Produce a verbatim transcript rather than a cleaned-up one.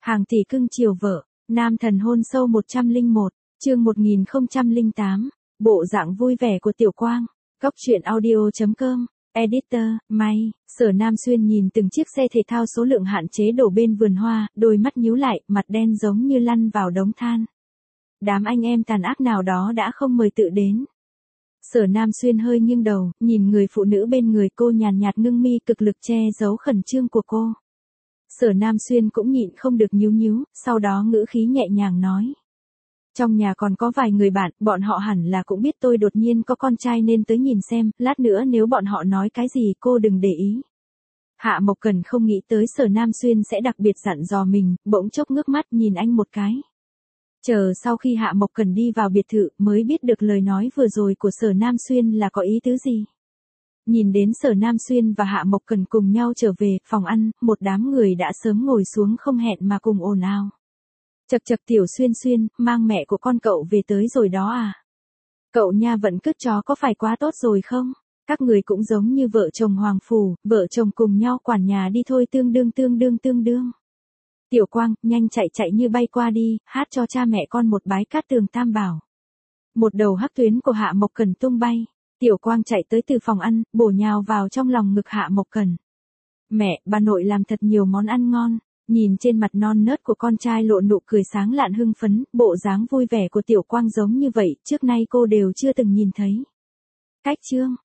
Hàng tỷ cưng chiều vợ, nam thần hôn sâu một trăm lẻ một, chương một nghìn không trăm lẻ tám, bộ dạng vui vẻ của Tiểu Quang, Cóc truyện audio chấm com, editor, May, Sở Nam Xuyên nhìn từng chiếc xe thể thao số lượng hạn chế đổ bên vườn hoa, đôi mắt nhíu lại, mặt đen giống như lăn vào đống than. Đám anh em tàn ác nào đó đã không mời tự đến. Sở Nam Xuyên hơi nghiêng đầu, nhìn người phụ nữ bên người cô nhàn nhạt ngưng mi cực lực che giấu khẩn trương của cô. Sở Nam Xuyên cũng nhịn không được nhíu nhíu, sau đó ngữ khí nhẹ nhàng nói. Trong nhà còn có vài người bạn, bọn họ hẳn là cũng biết tôi đột nhiên có con trai nên tới nhìn xem, lát nữa nếu bọn họ nói cái gì cô đừng để ý. Hạ Mộc Cần không nghĩ tới Sở Nam Xuyên sẽ đặc biệt dặn dò mình, bỗng chốc ngước mắt nhìn anh một cái. Chờ sau khi Hạ Mộc Cần đi vào biệt thự mới biết được lời nói vừa rồi của Sở Nam Xuyên là có ý tứ gì. Nhìn đến Sở Nam Xuyên và Hạ Mộc Cần cùng nhau trở về phòng ăn, một đám người đã sớm ngồi xuống không hẹn mà cùng ồn ào. Chậc chậc Tiểu Xuyên Xuyên, mang mẹ của con cậu về tới rồi đó à? Cậu nha vận cứt chó có phải quá tốt rồi không? Các người cũng giống như vợ chồng Hoàng Phủ, vợ chồng cùng nhau quản nhà đi thôi tương đương tương đương tương đương. Tiểu Quang, nhanh chạy chạy như bay qua đi, hát cho cha mẹ con một bái cát tường tam bảo. Một đầu hắc tuyến của Hạ Mộc Cần tung bay. Tiểu Quang chạy tới từ phòng ăn, bổ nhào vào trong lòng ngực Hạ Mộc Cần. Mẹ, bà nội làm thật nhiều món ăn ngon. Nhìn trên mặt non nớt của con trai lộ nụ cười sáng lạn hưng phấn, bộ dáng vui vẻ của Tiểu Quang giống như vậy, trước nay cô đều chưa từng nhìn thấy. Cách chương,